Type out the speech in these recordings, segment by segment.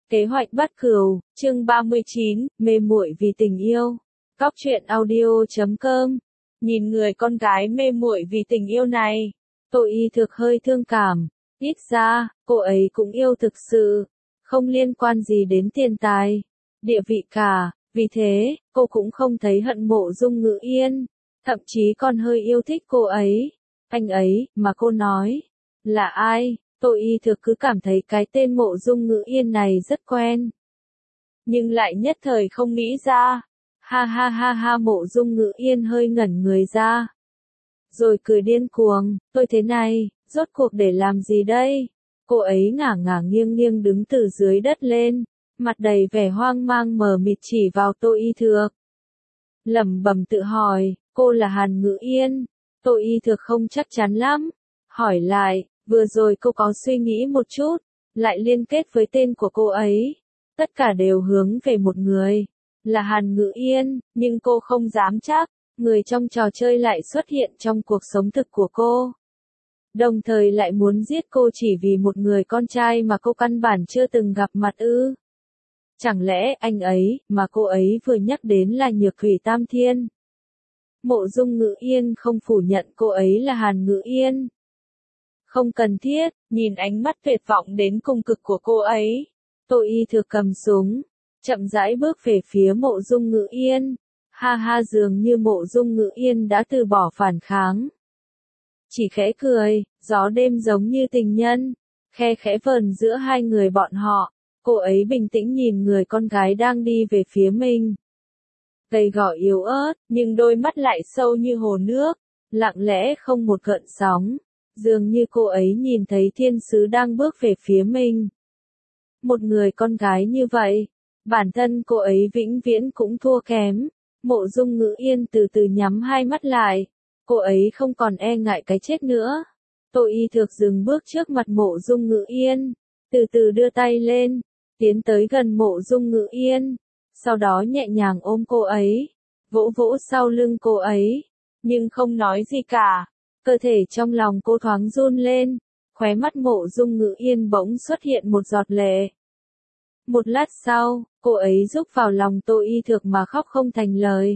Kế hoạch bắt cừu, chương 39, mê muội vì tình yêu. Góc truyện audio.com. Nhìn người con gái mê muội vì tình yêu này, tôi y thực hơi thương cảm. Ít ra, cô ấy cũng yêu thực sự, không liên quan gì đến tiền tài, địa vị cả. Vì thế, cô cũng không thấy hận Mộ Dung Ngữ Yên, thậm chí còn hơi yêu thích cô ấy. Anh ấy, mà cô nói, là ai? Tôi y thực cứ cảm thấy cái tên Mộ Dung Ngữ Yên này rất quen. Nhưng lại nhất thời không nghĩ ra. Ha ha ha ha, Mộ Dung Ngữ Yên hơi ngẩn người ra. Rồi cười điên cuồng, tôi thế này, rốt cuộc để làm gì đây? Cô ấy ngả ngả nghiêng nghiêng đứng từ dưới đất lên, mặt đầy vẻ hoang mang mờ mịt chỉ vào Tô Y Thược. Lẩm bẩm tự hỏi, cô là Hàn Ngữ Yên. Tô Y Thược không chắc chắn lắm. Hỏi lại, vừa rồi cô có suy nghĩ một chút, lại liên kết với tên của cô ấy. Tất cả đều hướng về một người, là Hàn Ngữ Yên, nhưng cô không dám chắc, người trong trò chơi lại xuất hiện trong cuộc sống thực của cô. Đồng thời lại muốn giết cô chỉ vì một người con trai mà cô căn bản chưa từng gặp mặt ư. Chẳng lẽ anh ấy, mà cô ấy vừa nhắc đến là Nhược Thủy Tam Thiên? Mộ Dung Ngữ Yên không phủ nhận cô ấy là Hàn Ngữ Yên. Không cần thiết, nhìn ánh mắt tuyệt vọng đến cùng cực của cô ấy. Tô Y Thược cầm súng, chậm rãi bước về phía Mộ Dung Ngữ Yên. Ha ha, dường như Mộ Dung Ngữ Yên đã từ bỏ phản kháng. Chỉ khẽ cười, gió đêm giống như tình nhân, khe khẽ vờn giữa hai người bọn họ. Cô ấy bình tĩnh nhìn người con gái đang đi về phía mình. Gầy gò yếu ớt, nhưng đôi mắt lại sâu như hồ nước, lặng lẽ không một gợn sóng. Dường như cô ấy nhìn thấy thiên sứ đang bước về phía mình. Một người con gái như vậy, bản thân cô ấy vĩnh viễn cũng thua kém. Mộ Dung Ngữ Yên từ từ nhắm hai mắt lại. Cô ấy không còn e ngại cái chết nữa. Tô Y Thược dừng bước trước mặt Mộ Dung Ngữ Yên, từ từ đưa tay lên, tiến tới gần Mộ Dung Ngữ Yên, sau đó nhẹ nhàng ôm cô ấy, vỗ vỗ sau lưng cô ấy, nhưng không nói gì cả. Cơ thể trong lòng cô thoáng run lên, khóe mắt Mộ Dung Ngữ Yên bỗng xuất hiện một giọt lệ. Một lát sau, cô ấy rúc vào lòng Tô Y Thược mà khóc không thành lời.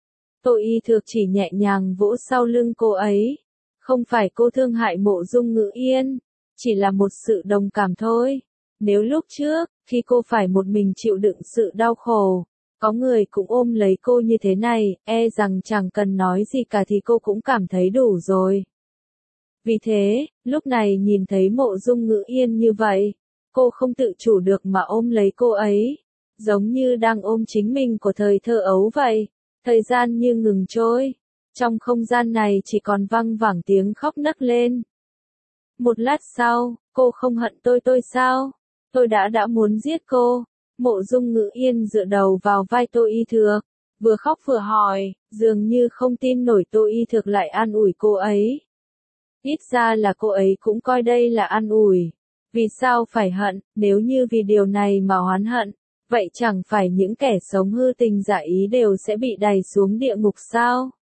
Tô Y Thược chỉ nhẹ nhàng vỗ sau lưng cô ấy. Không phải cô thương hại Mộ Dung Ngữ Yên, chỉ là một sự đồng cảm thôi. Nếu lúc trước, khi cô phải một mình chịu đựng sự đau khổ, có người cũng ôm lấy cô như thế này, e rằng chẳng cần nói gì cả thì cô cũng cảm thấy đủ rồi. Vì thế, lúc này nhìn thấy Mộ Dung Ngữ Yên như vậy, cô không tự chủ được mà ôm lấy cô ấy, giống như đang ôm chính mình của thời thơ ấu vậy. Thời gian như ngừng trôi, trong không gian này chỉ còn văng vẳng tiếng khóc nấc lên. Một lát sau, cô không hận tôi sao? Tôi đã muốn giết cô. Mộ Dung Ngữ Yên dựa đầu vào vai Tô Y Thược, vừa khóc vừa hỏi, dường như không tin nổi. Tô Y Thược lại an ủi cô ấy. Ít ra là cô ấy cũng coi đây là an ủi. Vì sao phải hận, nếu như vì điều này mà oán hận, vậy chẳng phải những kẻ sống hư tình giả ý đều sẽ bị đày xuống địa ngục sao?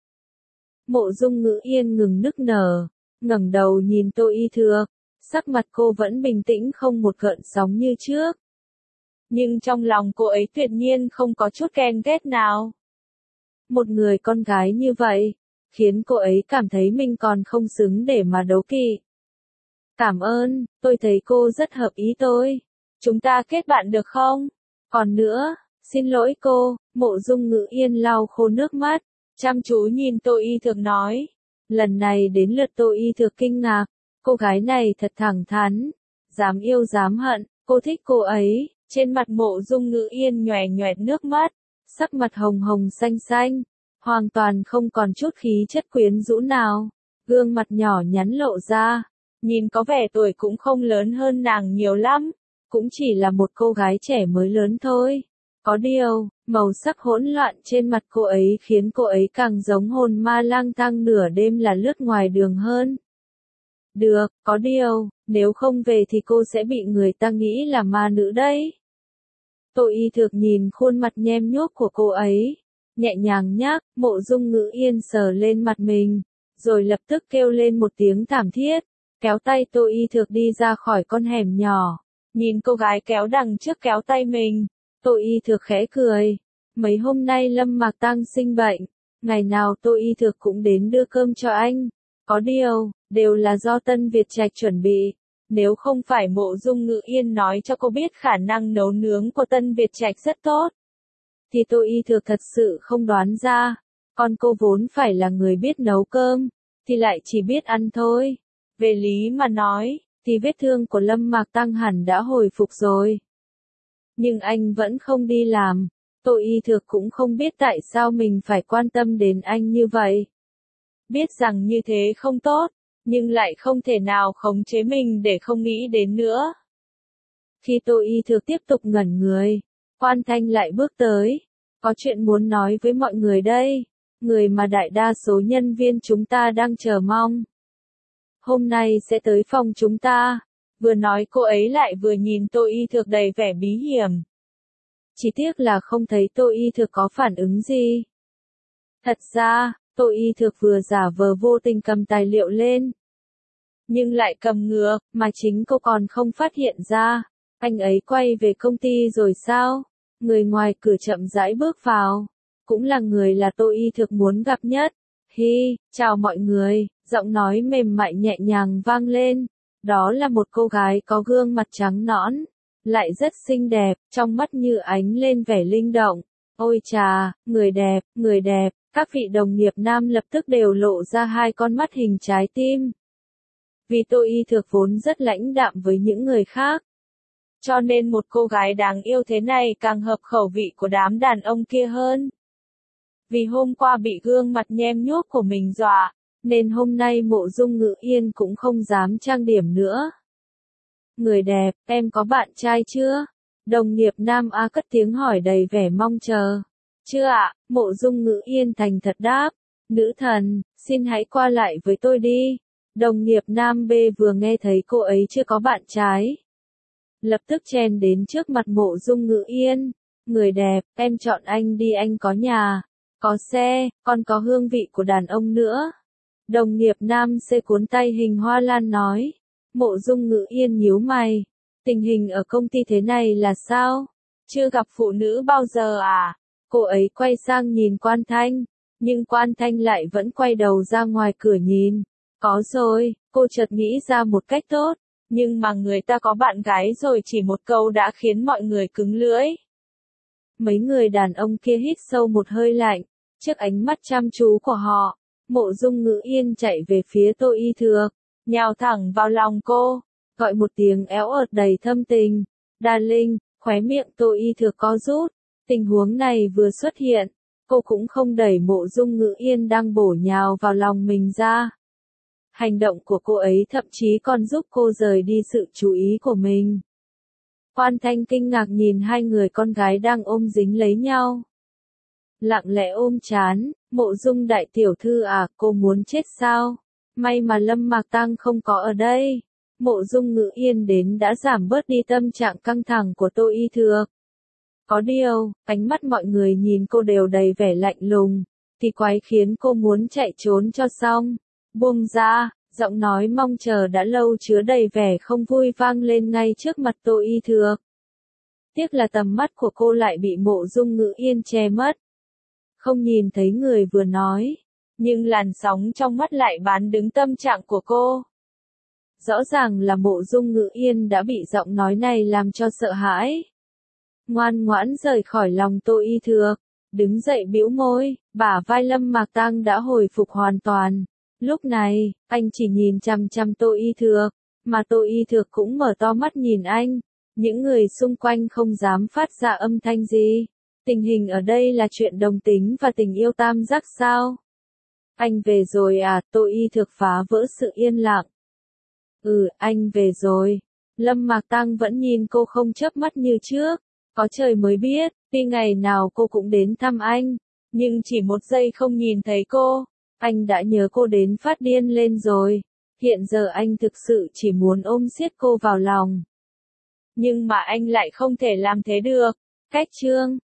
Mộ Dung Ngữ Yên ngừng nức nở, ngẩng đầu nhìn Tô Y Thược, sắc mặt cô vẫn bình tĩnh không một gợn sóng như trước. Nhưng trong lòng cô ấy tuyệt nhiên không có chút ghen ghét nào. Một người con gái như vậy, khiến cô ấy cảm thấy mình còn không xứng để mà đấu kỵ. Cảm ơn, tôi thấy cô rất hợp ý tôi. Chúng ta kết bạn được không? Còn nữa, xin lỗi cô. Mộ Dung Ngữ Yên lau khô nước mắt, chăm chú nhìn Tô Y Thược nói. Lần này đến lượt Tô Y Thược kinh ngạc, cô gái này thật thẳng thắn, dám yêu dám hận, cô thích cô ấy. Trên mặt Mộ Dung Ngữ Yên nhòe nhòe nước mắt, sắc mặt hồng hồng xanh xanh, hoàn toàn không còn chút khí chất quyến rũ nào, gương mặt nhỏ nhắn lộ ra, nhìn có vẻ tuổi cũng không lớn hơn nàng nhiều lắm, cũng chỉ là một cô gái trẻ mới lớn thôi. Có điều, màu sắc hỗn loạn trên mặt cô ấy khiến cô ấy càng giống hồn ma lang thang nửa đêm là lướt ngoài đường hơn. Được, có điều, nếu không về thì cô sẽ bị người ta nghĩ là ma nữ đấy. Tô Y Thược nhìn khuôn mặt nhem nhuốc của cô ấy, nhẹ nhàng nhắc. Mộ Dung Ngữ Yên sờ lên mặt mình, rồi lập tức kêu lên một tiếng thảm thiết, kéo tay Tô Y Thược đi ra khỏi con hẻm nhỏ. Nhìn cô gái kéo đằng trước kéo tay mình, Tô Y Thược khẽ cười. Mấy hôm nay Lâm Mạc Tăng sinh bệnh, ngày nào Tô Y Thược cũng đến đưa cơm cho anh. Có điều, đều là do Tân Việt Trạch chuẩn bị. Nếu không phải Mộ Dung Ngự Yên nói cho cô biết khả năng nấu nướng của Tân Việt Trạch rất tốt, thì Tô Y Thược thật sự không đoán ra. Còn cô vốn phải là người biết nấu cơm, thì lại chỉ biết ăn thôi. Về lý mà nói, thì vết thương của Lâm Mạc Tăng hẳn đã hồi phục rồi. Nhưng anh vẫn không đi làm. Tô Y Thược cũng không biết tại sao mình phải quan tâm đến anh như vậy. Biết rằng như thế không tốt, nhưng lại không thể nào khống chế mình để không nghĩ đến nữa. Khi Tô Y Thược tiếp tục ngẩn người, Quan Thanh lại bước tới. Có chuyện muốn nói với mọi người đây, người mà đại đa số nhân viên chúng ta đang chờ mong. Hôm nay sẽ tới phòng chúng ta. Vừa nói cô ấy lại vừa nhìn Tô Y Thược đầy vẻ bí hiểm. Chỉ tiếc là không thấy Tô Y Thược có phản ứng gì. Thật ra, Tô Y Thược vừa giả vờ vô tình cầm tài liệu lên, nhưng lại cầm ngược, mà chính cô còn không phát hiện ra. Anh ấy quay về công ty rồi sao? Người ngoài cửa chậm rãi bước vào, cũng là người là Tô Y Thược muốn gặp nhất. Hi, chào mọi người, giọng nói mềm mại nhẹ nhàng vang lên. Đó là một cô gái có gương mặt trắng nõn, lại rất xinh đẹp, trong mắt như ánh lên vẻ linh động. Ôi chà, người đẹp, các vị đồng nghiệp nam lập tức đều lộ ra hai con mắt hình trái tim. Vì Tô Y Thược vốn rất lãnh đạm với những người khác, cho nên một cô gái đáng yêu thế này càng hợp khẩu vị của đám đàn ông kia hơn. Vì hôm qua bị gương mặt nhem nhuốc của mình dọa, nên hôm nay Mộ Dung Ngự Yên cũng không dám trang điểm nữa. Người đẹp, em có bạn trai chưa? Đồng nghiệp nam A cất tiếng hỏi đầy vẻ mong chờ. Chưa ạ, Mộ Dung Ngự Yên thành thật đáp. Nữ thần, xin hãy qua lại với tôi đi. Đồng nghiệp nam B vừa nghe thấy cô ấy chưa có bạn trai, lập tức chen đến trước mặt Mộ Dung Ngự Yên. Người đẹp, em chọn anh đi, anh có nhà, có xe, còn có hương vị của đàn ông nữa. Đồng nghiệp nam C cuốn tay hình hoa lan nói. Mộ Dung Ngự Yên nhíu mày. Tình hình ở công ty thế này là sao? Chưa gặp phụ nữ bao giờ à? Cô ấy quay sang nhìn Quan Thanh, nhưng Quan Thanh lại vẫn quay đầu ra ngoài cửa nhìn. Có rồi, cô chợt nghĩ ra một cách tốt, nhưng mà người ta có bạn gái rồi, chỉ một câu đã khiến mọi người cứng lưỡi. Mấy người đàn ông kia hít sâu một hơi lạnh, trước ánh mắt chăm chú của họ, Mộ Dung Ngự Yên chạy về phía Tô Y Thược, nhào thẳng vào lòng cô, gọi một tiếng éo ợt đầy thâm tình. Darling, khóe miệng Tô Y Thược co rút. Tình huống này vừa xuất hiện, cô cũng không đẩy Mộ Dung Ngự Yên đang bổ nhào vào lòng mình ra. Hành động của cô ấy thậm chí còn giúp cô rời đi sự chú ý của mình. Quan Thanh kinh ngạc nhìn hai người con gái đang ôm dính lấy nhau. Lặng lẽ ôm chán. Mộ Dung đại tiểu thư à, cô muốn chết sao? May mà Lâm Mạc Tăng không có ở đây. Mộ Dung Ngự Yên đến đã giảm bớt đi tâm trạng căng thẳng của Tô Y Thược. Có điều, ánh mắt mọi người nhìn cô đều đầy vẻ lạnh lùng, thì quái khiến cô muốn chạy trốn cho xong. Buông ra, giọng nói mong chờ đã lâu chứa đầy vẻ không vui vang lên ngay trước mặt Tô Y Thược. Tiếc là tầm mắt của cô lại bị Mộ Dung Ngự Yên che mất, không nhìn thấy người vừa nói, nhưng làn sóng trong mắt lại bán đứng tâm trạng của cô. Rõ ràng là Mộ Dung Ngự Yên đã bị giọng nói này làm cho sợ hãi. Ngoan ngoãn rời khỏi lòng Tô Y Thược, đứng dậy bĩu môi, bả vai Lâm Mạc Tăng đã hồi phục hoàn toàn. Lúc này, anh chỉ nhìn chằm chằm Tô Y Thược, mà Tô Y Thược cũng mở to mắt nhìn anh. Những người xung quanh không dám phát ra âm thanh gì. Tình hình ở đây là chuyện đồng tính và tình yêu tam giác sao? Anh về rồi à? Tô Y Thược phá vỡ sự yên lặng. Anh về rồi. Lâm Mạc Tăng vẫn nhìn cô không chớp mắt như trước. Có trời mới biết, tuy ngày nào cô cũng đến thăm anh, nhưng chỉ một giây không nhìn thấy cô, anh đã nhớ cô đến phát điên lên rồi. Hiện giờ anh thực sự chỉ muốn ôm siết cô vào lòng. Nhưng mà anh lại không thể làm thế được. Cách chương